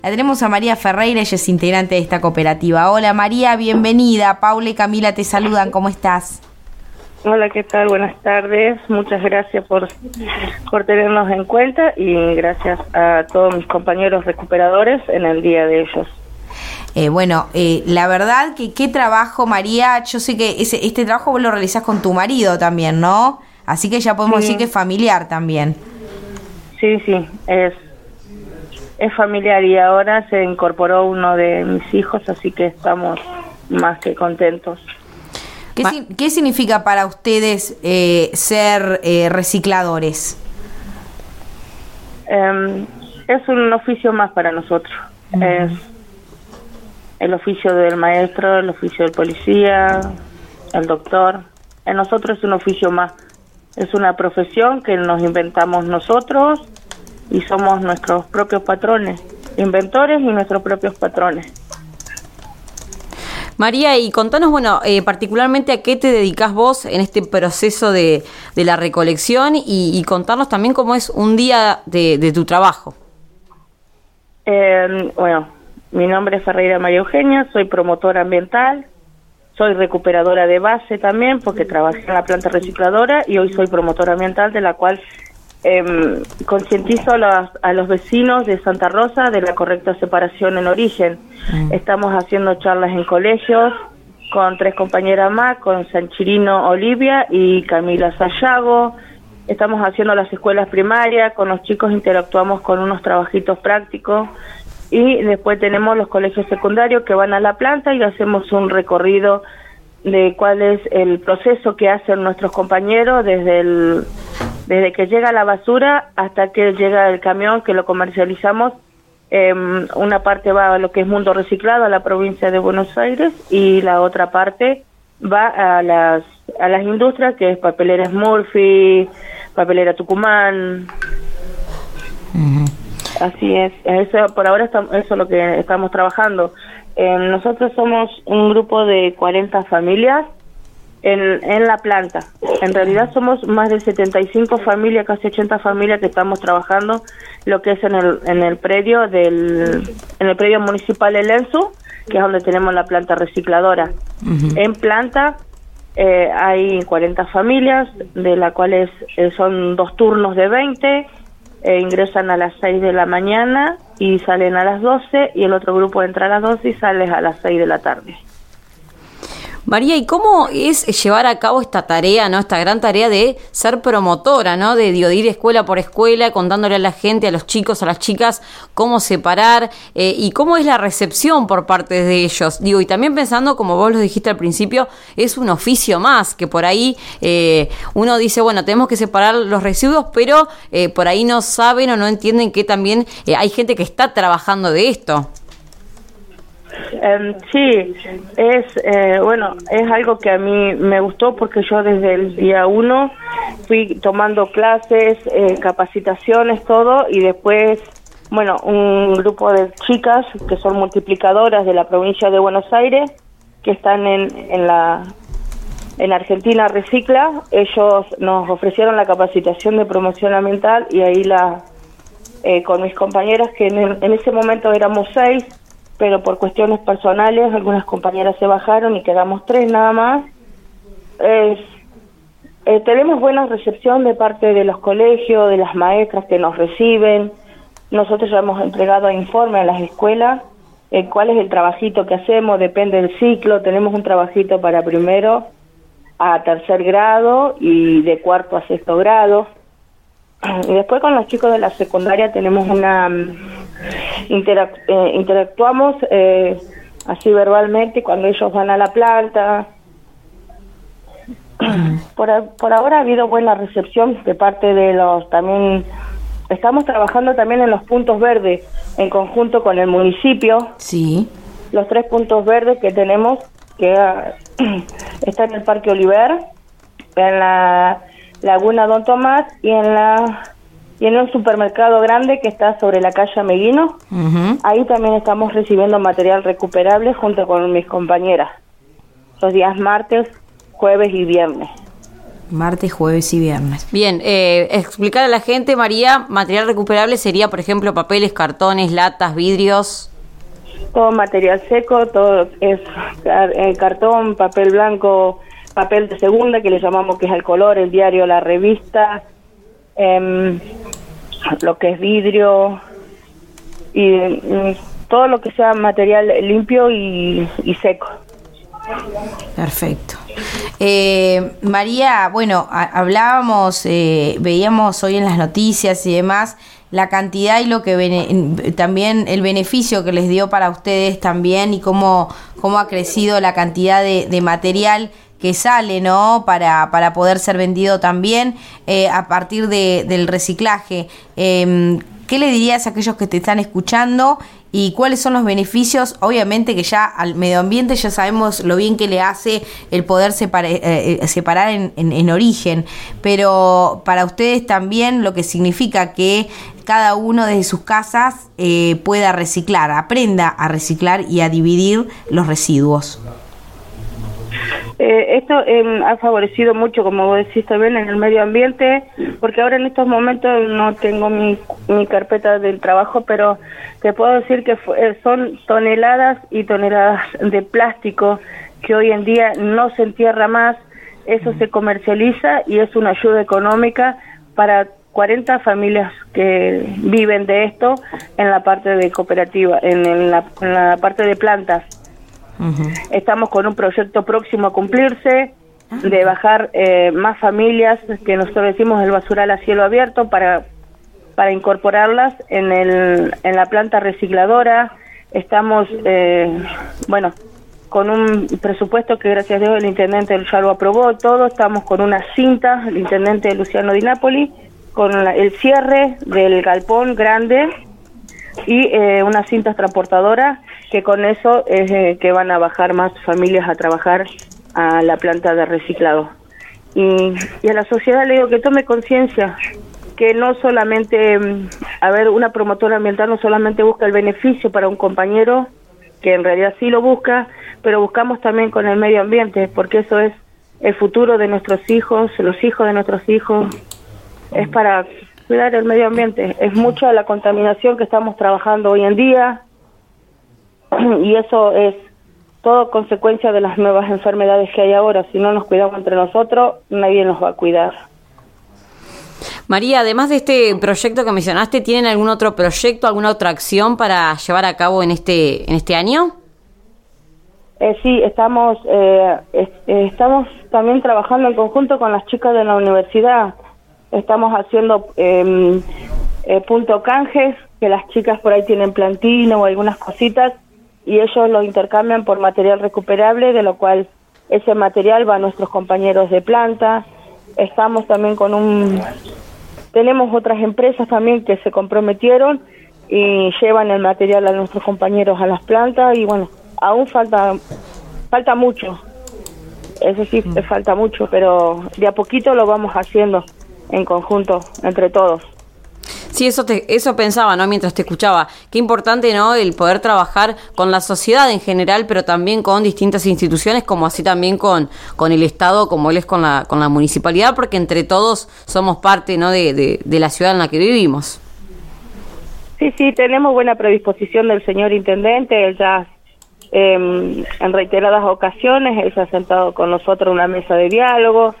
La tenemos a María Ferreira, ella es integrante de esta cooperativa. Hola María, bienvenida. Paula y Camila te saludan, ¿cómo estás? Hola, ¿qué tal? Buenas tardes. Muchas gracias por tenernos en cuenta y gracias a todos mis compañeros recuperadores en el día de ellos. La verdad que qué trabajo, María. Yo sé que este trabajo vos lo realizás con tu marido también, ¿no? Así que ya podemos decir que es familiar también. Sí, es familiar y ahora se incorporó uno de mis hijos, así que estamos más que contentos. ¿Qué significa para ustedes ser recicladores? Es un oficio más para nosotros. Es el oficio del maestro, el oficio del policía, el doctor. En nosotros es un oficio más. Es una profesión que nos inventamos nosotros y somos nuestros propios patrones, inventores y nuestros propios patrones. María, y contanos, particularmente a qué te dedicás vos en este proceso de la recolección y contarnos también cómo es un día de tu trabajo. Mi nombre es Ferreira María Eugenia, soy promotora ambiental, soy recuperadora de base también porque trabajé en la planta recicladora y hoy soy promotora ambiental, de la cual concientizo a los vecinos de Santa Rosa de la correcta separación en origen. Estamos haciendo charlas en colegios con 3 compañeras más, con Sanchirino Olivia y Camila Sayago. Estamos haciendo las escuelas primarias, con los chicos interactuamos con unos trabajitos prácticos y después tenemos los colegios secundarios que van a la planta y hacemos un recorrido de cuál es el proceso que hacen nuestros compañeros desde que llega la basura hasta que llega el camión que lo comercializamos. Una parte va a lo que es Mundo Reciclado, a la provincia de Buenos Aires, y la otra parte va a las industrias, que es Papelera Smurfy, Papelera Tucumán. Así es, eso por ahora eso es lo que estamos trabajando. Nosotros somos un grupo de 40 familias en la planta. En realidad somos más de 75 familias, casi 80 familias que estamos trabajando lo que es en el predio en el predio municipal de Lenzu, que es donde tenemos la planta recicladora. En planta hay 40 familias, de las cuales son 2 turnos de 20, ingresan a las 6 de la mañana y salen a las 12, y el otro grupo entra a las 12 y sale a las 6 de la tarde. María, ¿y cómo es llevar a cabo esta tarea, no, esta gran tarea de ser promotora, no, de ir escuela por escuela, contándole a la gente, a los chicos, a las chicas, cómo separar y cómo es la recepción por parte de ellos? Y también pensando, como vos lo dijiste al principio, es un oficio más, que por ahí uno dice, tenemos que separar los residuos, pero por ahí no saben o no entienden que también hay gente que está trabajando de esto. Sí, es algo que a mí me gustó porque yo desde el día 1 fui tomando clases, capacitaciones, todo, y después, un grupo de chicas que son multiplicadoras de la provincia de Buenos Aires, que están en Argentina Recicla, ellos nos ofrecieron la capacitación de promoción ambiental y ahí con mis compañeras, que en ese momento éramos 6, pero por cuestiones personales algunas compañeras se bajaron y quedamos 3 nada más. Tenemos buena recepción de parte de los colegios, de las maestras que nos reciben. Nosotros ya hemos entregado informe a las escuelas, cuál es el trabajito que hacemos, depende del ciclo. Tenemos un trabajito para 1º a 3er grado y de 4º a 6º grado. Y después con los chicos de la secundaria tenemos interactuamos así verbalmente cuando ellos van a la planta. Por ahora ha habido buena recepción de parte de también estamos trabajando también en los puntos verdes en conjunto con el municipio. Sí. Los 3 puntos verdes que tenemos, que está en el Parque Oliver, en la Laguna Don Tomás y en un supermercado grande que está sobre la calle Ameguino. Ahí también estamos recibiendo material recuperable junto con mis compañeras, los días martes, jueves y viernes. Martes, jueves y viernes. Bien, explicar a la gente, María, material recuperable sería, por ejemplo, papeles, cartones, latas, vidrios. Todo material seco, todo es cartón, papel blanco, papel de segunda, que le llamamos, que es el color, el diario, la revista, lo que es vidrio y todo lo que sea material limpio y seco. Perfecto. María, bueno, hablábamos, veíamos hoy en las noticias y demás la cantidad y lo que también el beneficio que les dio para ustedes también y cómo ha crecido la cantidad de material que sale, ¿no? Para poder ser vendido también a partir del reciclaje. ¿Qué le dirías a aquellos que te están escuchando y cuáles son los beneficios? Obviamente que ya al medio ambiente ya sabemos lo bien que le hace el poder separar en origen, pero para ustedes también lo que significa que cada uno desde sus casas pueda reciclar, aprenda a reciclar y a dividir los residuos. Esto ha favorecido mucho, como vos decís también, en el medio ambiente, porque ahora en estos momentos no tengo mi carpeta del trabajo, pero te puedo decir que son toneladas y toneladas de plástico que hoy en día no se entierra más. Eso se comercializa y es una ayuda económica para 40 familias que viven de esto en la parte de cooperativa, en la parte de plantas. Uh-huh. Estamos con un proyecto próximo a cumplirse, de bajar más familias, que nosotros decimos el basural a cielo abierto, para incorporarlas en la planta recicladora. Estamos, con un presupuesto que gracias a Dios el intendente ya lo aprobó todo. Estamos con una cinta, el intendente Luciano Di Napoli, con el cierre del galpón grande y unas cintas transportadoras, que con eso es que van a bajar más familias a trabajar a la planta de reciclado. Y a la sociedad le digo que tome conciencia, que no solamente, una promotora ambiental no solamente busca el beneficio para un compañero, que en realidad sí lo busca, pero buscamos también con el medio ambiente, porque eso es el futuro de nuestros hijos, los hijos de nuestros hijos, es para cuidar el medio ambiente. Es mucha la contaminación que estamos trabajando hoy en día, y eso es todo consecuencia de las nuevas enfermedades que hay ahora. Si no nos cuidamos entre nosotros, nadie nos va a cuidar. María, además de este proyecto que mencionaste, ¿tienen algún otro proyecto, alguna otra acción para llevar a cabo en este año? Sí, estamos también trabajando en conjunto con las chicas de la universidad. Estamos haciendo punto canjes, que las chicas por ahí tienen plantina o algunas cositas, y ellos lo intercambian por material recuperable, de lo cual ese material va a nuestros compañeros de planta. Estamos también tenemos otras empresas también que se comprometieron y llevan el material a nuestros compañeros a las plantas, y bueno, aún falta mucho, eso sí, falta mucho, pero de a poquito lo vamos haciendo en conjunto, entre todos. Sí, eso pensaba, ¿no? Mientras te escuchaba. Qué importante, ¿no? El poder trabajar con la sociedad en general, pero también con distintas instituciones, como así también con el Estado, como él es con la municipalidad, porque entre todos somos parte, ¿no? de la ciudad en la que vivimos. Sí, tenemos buena predisposición del señor intendente. Él ya en reiteradas ocasiones él se ha sentado con nosotros en una mesa de diálogo.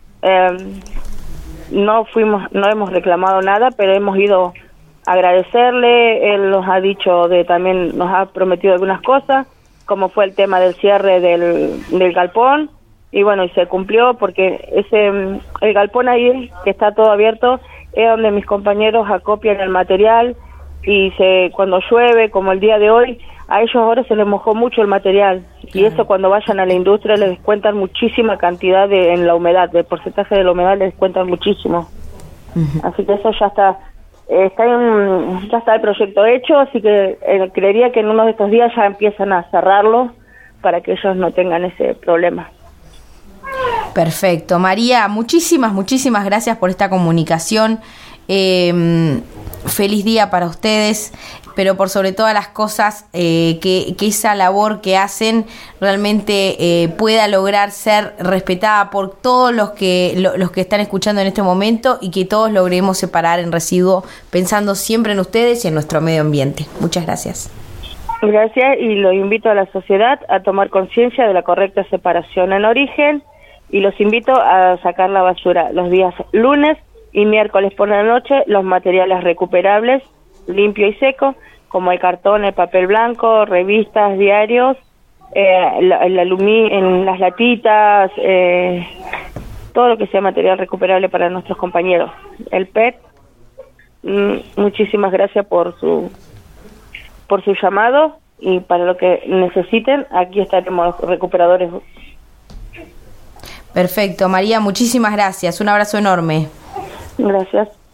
No hemos reclamado nada, pero hemos ido a agradecerle. Él nos ha dicho también nos ha prometido algunas cosas, como fue el tema del cierre del galpón, y bueno, y se cumplió, porque el galpón ahí, que está todo abierto, es donde mis compañeros acopian el material, y cuando llueve, como el día de hoy, a ellos ahora se les mojó mucho el material, y eso cuando vayan a la industria les descuentan muchísima cantidad en la humedad, del porcentaje de la humedad les descuentan muchísimo. Uh-huh. Así que eso ya está el proyecto hecho, así que creería que en uno de estos días ya empiezan a cerrarlo para que ellos no tengan ese problema. Perfecto. María, muchísimas gracias por esta comunicación. Feliz día para ustedes pero por sobre todas las cosas que esa labor que hacen realmente pueda lograr ser respetada por todos los que están escuchando en este momento, y que todos logremos separar en residuo pensando siempre en ustedes y en nuestro medio ambiente. Muchas gracias. Gracias, y los invito a la sociedad a tomar conciencia de la correcta separación en origen, y los invito a sacar la basura los días lunes y miércoles por la noche, los materiales recuperables, limpio y seco, como el cartón, el papel blanco, revistas, diarios, en las latitas, todo lo que sea material recuperable para nuestros compañeros. El PET, muchísimas gracias por su llamado, y para lo que necesiten, aquí estaremos los recuperadores. Perfecto, María, muchísimas gracias. Un abrazo enorme. Gracias.